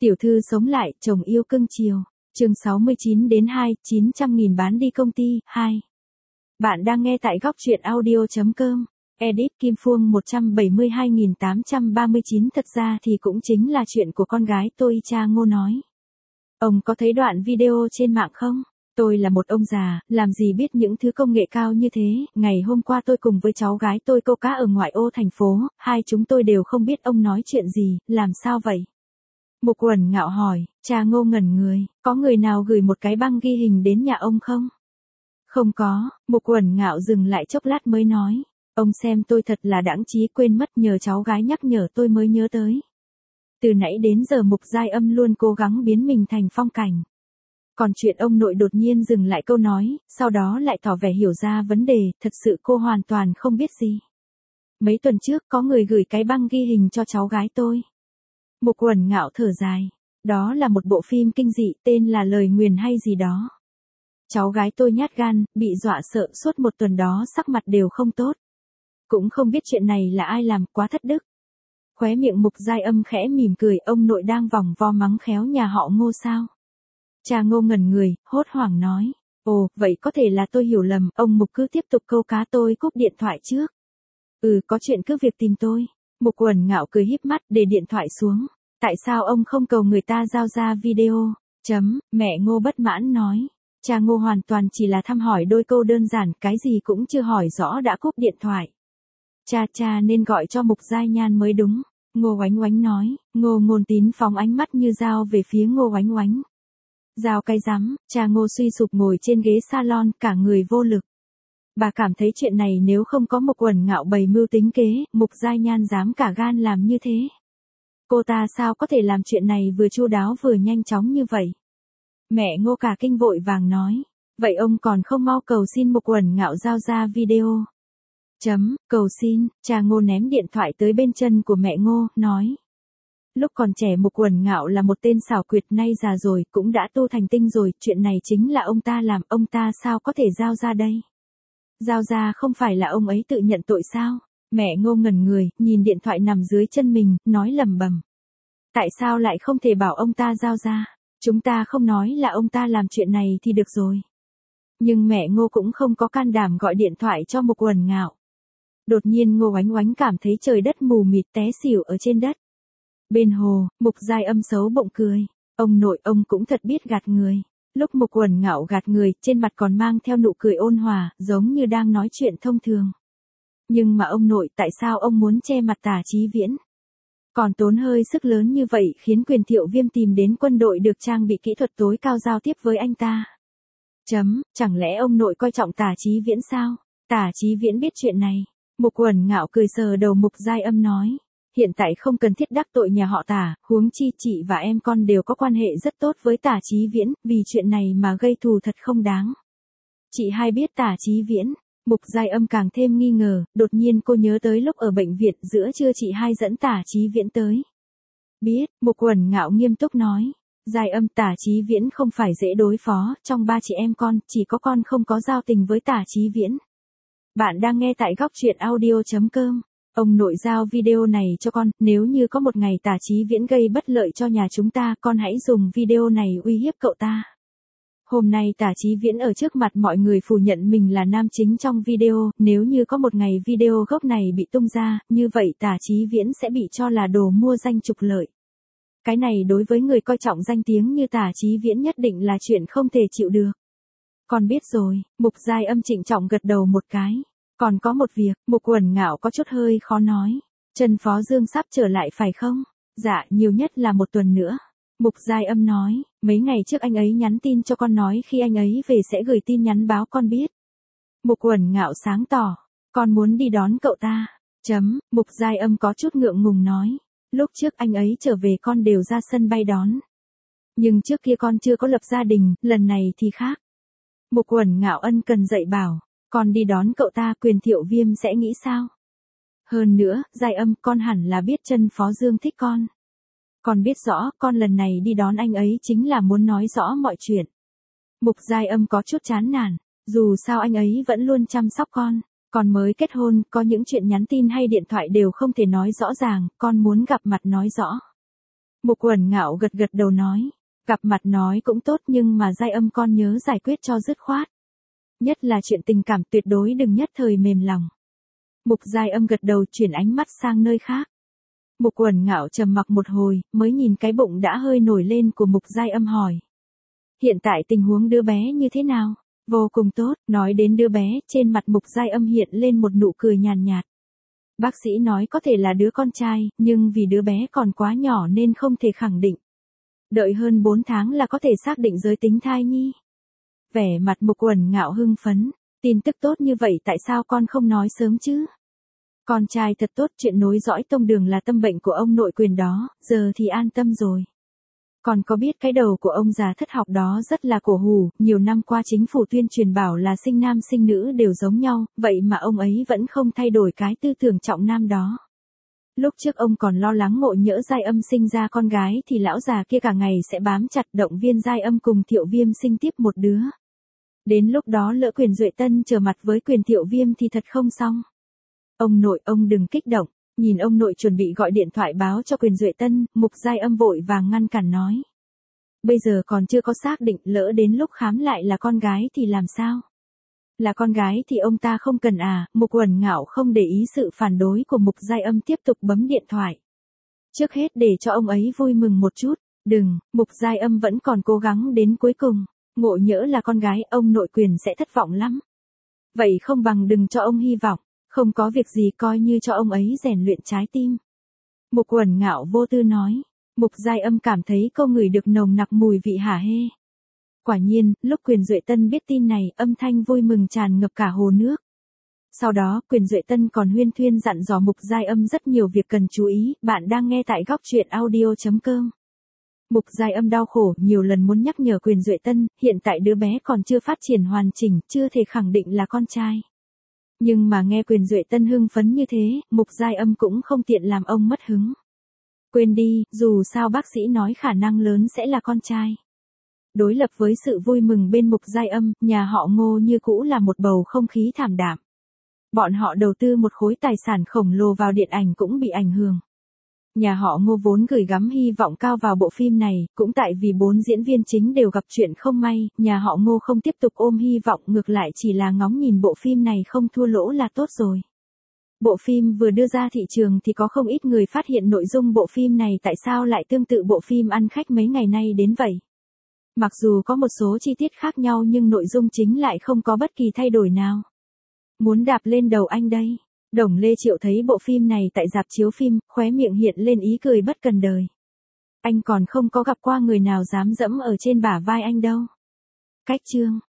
Tiểu thư sống lại, chồng yêu cưng chiều. Chương 69 đến 2, 900.000 bán đi công ty, 2. Bạn đang nghe tại góc truyện audio.com. Edit Kim Phuong 172.839. Thật ra thì cũng chính là chuyện của con gái tôi, cha Ngô nói. Ông có thấy đoạn video trên mạng không? Tôi là một ông già, làm gì biết những thứ công nghệ cao như thế. Ngày hôm qua tôi cùng với cháu gái tôi câu cá ở ngoại ô thành phố, hai chúng tôi đều không biết ông nói chuyện gì, làm sao vậy? Mục Uẩn Ngạo hỏi, cha Ngô ngẩn người, có người nào gửi một cái băng ghi hình đến nhà ông không? Không có, Mục Uẩn Ngạo dừng lại chốc lát mới nói, ông xem tôi thật là đãng trí, quên mất, nhờ cháu gái nhắc nhở tôi mới nhớ tới. Từ nãy đến giờ Mục Giai Âm luôn cố gắng biến mình thành phong cảnh. Còn chuyện ông nội đột nhiên dừng lại câu nói, sau đó lại tỏ vẻ hiểu ra vấn đề, thật sự cô hoàn toàn không biết gì. Mấy tuần trước có người gửi cái băng ghi hình cho cháu gái tôi. Mục Uẩn Ngạo thở dài, đó là một bộ phim kinh dị, tên là Lời Nguyền hay gì đó. Cháu gái tôi nhát gan, bị dọa sợ, suốt một tuần đó sắc mặt đều không tốt. Cũng không biết chuyện này là ai làm, quá thất đức. Khóe miệng Mục Giai Âm khẽ mỉm cười, ông nội đang vòng vo mắng khéo nhà họ Ngô sao? Cha Ngô ngẩn người, hốt hoảng nói, ồ, vậy có thể là tôi hiểu lầm, ông Mục cứ tiếp tục câu cá, tôi cúp điện thoại trước. Có chuyện cứ việc tìm tôi. Mục Uẩn Ngạo cười híp mắt, để điện thoại xuống. Tại sao ông không cầu người ta giao ra video? Mẹ Ngô bất mãn nói. Cha Ngô hoàn toàn chỉ là thăm hỏi đôi câu đơn giản, cái gì cũng chưa hỏi rõ đã cúp điện thoại. Cha nên gọi cho Mục Giai Nhan mới đúng. Ngô Oánh Oánh nói. Ngô Ngôn Tín phóng ánh mắt như dao về phía Ngô Oánh Oánh. Dao cái rắm, cha Ngô suy sụp ngồi trên ghế salon, cả người vô lực. Bà cảm thấy chuyện này nếu không có Mục Uẩn Ngạo bày mưu tính kế, Mục Giai Nhan dám cả gan làm như thế. Cô ta sao có thể làm chuyện này vừa chu đáo vừa nhanh chóng như vậy? Mẹ Ngô cả kinh vội vàng nói. Vậy ông còn không mau cầu xin Mục Uẩn Ngạo giao ra video. Cầu xin, cha Ngô ném điện thoại tới bên chân của mẹ Ngô, nói. Lúc còn trẻ Mục Uẩn Ngạo là một tên xảo quyệt, nay già rồi, cũng đã tu thành tinh rồi, chuyện này chính là ông ta làm, ông ta sao có thể giao ra đây? Giao ra không phải là ông ấy tự nhận tội sao? Mẹ Ngô ngẩn người, nhìn điện thoại nằm dưới chân mình, nói lẩm bẩm. Tại sao lại không thể bảo ông ta giao ra? Chúng ta không nói là ông ta làm chuyện này thì được rồi. Nhưng mẹ Ngô cũng không có can đảm gọi điện thoại cho Mục Uẩn Ngạo. Đột nhiên Ngô Oánh Oánh cảm thấy trời đất mù mịt, té xỉu ở trên đất. Bên hồ, Mục Giai Âm xấu bụng cười. Ông nội, ông cũng thật biết gạt người. Lúc Mục Uẩn Ngạo gạt người, trên mặt còn mang theo nụ cười ôn hòa, giống như đang nói chuyện thông thường. Nhưng mà ông nội, tại sao ông muốn che mặt Tả Chí Viễn? Còn tốn hơi sức lớn như vậy, khiến Quyền Thiệu Viêm tìm đến quân đội được trang bị kỹ thuật tối cao giao tiếp với anh ta. Chẳng lẽ ông nội coi trọng Tả Chí Viễn sao? Tả Chí Viễn biết chuyện này. Mục Uẩn Ngạo cười sờ đầu Mục Giai Âm nói. Hiện tại không cần thiết đắc tội nhà họ Tả, huống chi chị và em con đều có quan hệ rất tốt với Tả Chí Viễn, vì chuyện này mà gây thù thật không đáng. Chị hai biết Tả Chí Viễn. Mục Giai Âm càng thêm nghi ngờ, đột nhiên cô nhớ tới lúc ở bệnh viện giữa trưa chị hai dẫn Tả Chí Viễn tới. Biết, Mục Uẩn Ngạo nghiêm túc nói. Giai Âm, Tả Chí Viễn không phải dễ đối phó, trong ba chị em con, chỉ có con không có giao tình với Tả Chí Viễn. Bạn đang nghe tại góc truyện audio.com. Ông nội giao video này cho con, nếu như có một ngày Tả Chí Viễn gây bất lợi cho nhà chúng ta, con hãy dùng video này uy hiếp cậu ta. Hôm nay Tả Chí Viễn ở trước mặt mọi người phủ nhận mình là nam chính trong video, nếu như có một ngày video gốc này bị tung ra, như vậy Tả Chí Viễn sẽ bị cho là đồ mua danh trục lợi. Cái này đối với người coi trọng danh tiếng như Tả Chí Viễn nhất định là chuyện không thể chịu được. Con biết rồi, Mục Giai Âm trịnh trọng gật đầu một cái. Còn có một việc, Mục Uẩn Ngạo có chút hơi khó nói. Trần Phó Dương sắp trở lại phải không? Dạ, nhiều nhất là một tuần nữa. Mục Giai Âm nói, mấy ngày trước anh ấy nhắn tin cho con nói khi anh ấy về sẽ gửi tin nhắn báo con biết. Mục Uẩn Ngạo sáng tỏ, con muốn đi đón cậu ta. Mục Giai Âm có chút ngượng ngùng nói, lúc trước anh ấy trở về con đều ra sân bay đón. Nhưng trước kia con chưa có lập gia đình, lần này thì khác. Mục Uẩn Ngạo ân cần dạy bảo, con đi đón cậu ta, Quyền Thiệu Viêm sẽ nghĩ sao? Hơn nữa, Giai Âm, con hẳn là biết Trần Phó Dương thích con. Con biết rõ, con lần này đi đón anh ấy chính là muốn nói rõ mọi chuyện. Mục Giai Âm có chút chán nản, dù sao anh ấy vẫn luôn chăm sóc con mới kết hôn, có những chuyện nhắn tin hay điện thoại đều không thể nói rõ ràng, con muốn gặp mặt nói rõ. Mục Uẩn Ngạo gật gật đầu nói. Gặp mặt nói cũng tốt nhưng mà Giai Âm con nhớ giải quyết cho dứt khoát. Nhất là chuyện tình cảm tuyệt đối đừng nhất thời mềm lòng. Mục Giai Âm gật đầu chuyển ánh mắt sang nơi khác. Mục Uẩn Ngạo trầm mặc một hồi, mới nhìn cái bụng đã hơi nổi lên của Mục Giai Âm hỏi. Hiện tại tình huống đứa bé như thế nào? Vô cùng tốt, nói đến đứa bé, trên mặt Mục Giai Âm hiện lên một nụ cười nhàn nhạt. Bác sĩ nói có thể là đứa con trai, nhưng vì đứa bé còn quá nhỏ nên không thể khẳng định. Đợi hơn 4 tháng là có thể xác định giới tính thai nhi. Vẻ mặt Mục Uẩn Ngạo hưng phấn, tin tức tốt như vậy tại sao con không nói sớm chứ? Con trai thật tốt, chuyện nối dõi tông đường là tâm bệnh của ông nội Quyền đó, giờ thì an tâm rồi. Còn có biết cái đầu của ông già thất học đó rất là cổ hủ, nhiều năm qua chính phủ tuyên truyền bảo là sinh nam sinh nữ đều giống nhau, vậy mà ông ấy vẫn không thay đổi cái tư tưởng trọng nam đó. Lúc trước ông còn lo lắng Ngộ Nhỡ Giai Âm sinh ra con gái thì lão già kia cả ngày sẽ bám chặt động viên Giai Âm cùng Thiệu Viêm sinh tiếp một đứa. Đến lúc đó lỡ Quyền Duệ Tân trở mặt với Quyền Thiệu Viêm thì thật không xong. Ông nội, ông đừng kích động. Nhìn ông nội chuẩn bị gọi điện thoại báo cho Quyền Duệ Tân, Mục Giai Âm vội vàng ngăn cản nói. Bây giờ còn chưa có xác định, lỡ đến lúc khám lại là con gái thì làm sao? Là con gái thì ông ta không cần à? Mục Uẩn Ngạo không để ý sự phản đối của Mục Giai Âm tiếp tục bấm điện thoại. Trước hết để cho ông ấy vui mừng một chút. Đừng, Mục Giai Âm vẫn còn cố gắng đến cuối cùng. Ngộ nhỡ là con gái, ông nội Quyền sẽ thất vọng lắm. Vậy không bằng đừng cho ông hy vọng. Không có việc gì, coi như cho ông ấy rèn luyện trái tim. Mục Uẩn Ngạo vô tư nói. Mục Giai Âm cảm thấy cô ngửi được nồng nặc mùi vị hả hê. Quả nhiên, lúc Quyền Duệ Tân biết tin này, âm thanh vui mừng tràn ngập cả hồ nước. Sau đó, Quyền Duệ Tân còn huyên thuyên dặn dò Mục Giai Âm rất nhiều việc cần chú ý. Bạn đang nghe tại góc truyện audio.com. Mục Giai Âm đau khổ, nhiều lần muốn nhắc nhở Quyền Duệ Tân, hiện tại đứa bé còn chưa phát triển hoàn chỉnh, chưa thể khẳng định là con trai. Nhưng mà nghe Quyền Duệ Tân hưng phấn như thế, Mục Giai Âm cũng không tiện làm ông mất hứng. Quên đi, dù sao bác sĩ nói khả năng lớn sẽ là con trai. Đối lập với sự vui mừng bên Mục Giai Âm, nhà họ Ngô như cũ là một bầu không khí thảm đạm. Bọn họ đầu tư một khối tài sản khổng lồ vào điện ảnh cũng bị ảnh hưởng. Nhà họ Ngô vốn gửi gắm hy vọng cao vào bộ phim này, cũng tại vì 4 diễn viên chính đều gặp chuyện không may, nhà họ Ngô không tiếp tục ôm hy vọng, ngược lại chỉ là ngóng nhìn bộ phim này không thua lỗ là tốt rồi. Bộ phim vừa đưa ra thị trường thì có không ít người phát hiện nội dung bộ phim này tại sao lại tương tự bộ phim ăn khách mấy ngày nay đến vậy. Mặc dù có một số chi tiết khác nhau nhưng nội dung chính lại không có bất kỳ thay đổi nào. Muốn đạp lên đầu anh đây. Đồng Lê Triệu thấy bộ phim này tại rạp chiếu phim, khóe miệng hiện lên ý cười bất cần đời. Anh còn không có gặp qua người nào dám dẫm ở trên bả vai anh đâu. Cách chương